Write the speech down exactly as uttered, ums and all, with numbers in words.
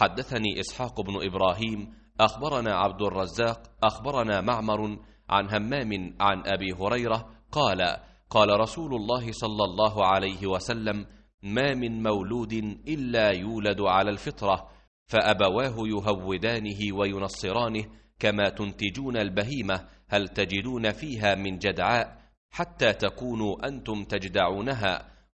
حدثني إسحاق بن إبراهيم أخبرنا عبد الرزاق أخبرنا معمر عن همام عن أبي هريرة قال قال رسول الله صلى الله عليه وسلم: ما من مولود إلا يولد على الفطرة، فأبواه يهودانه وينصرانه كما تنتجون البهيمة، هل تجدون فيها من جدعاء حتى تكونوا أنتم تجدعونها،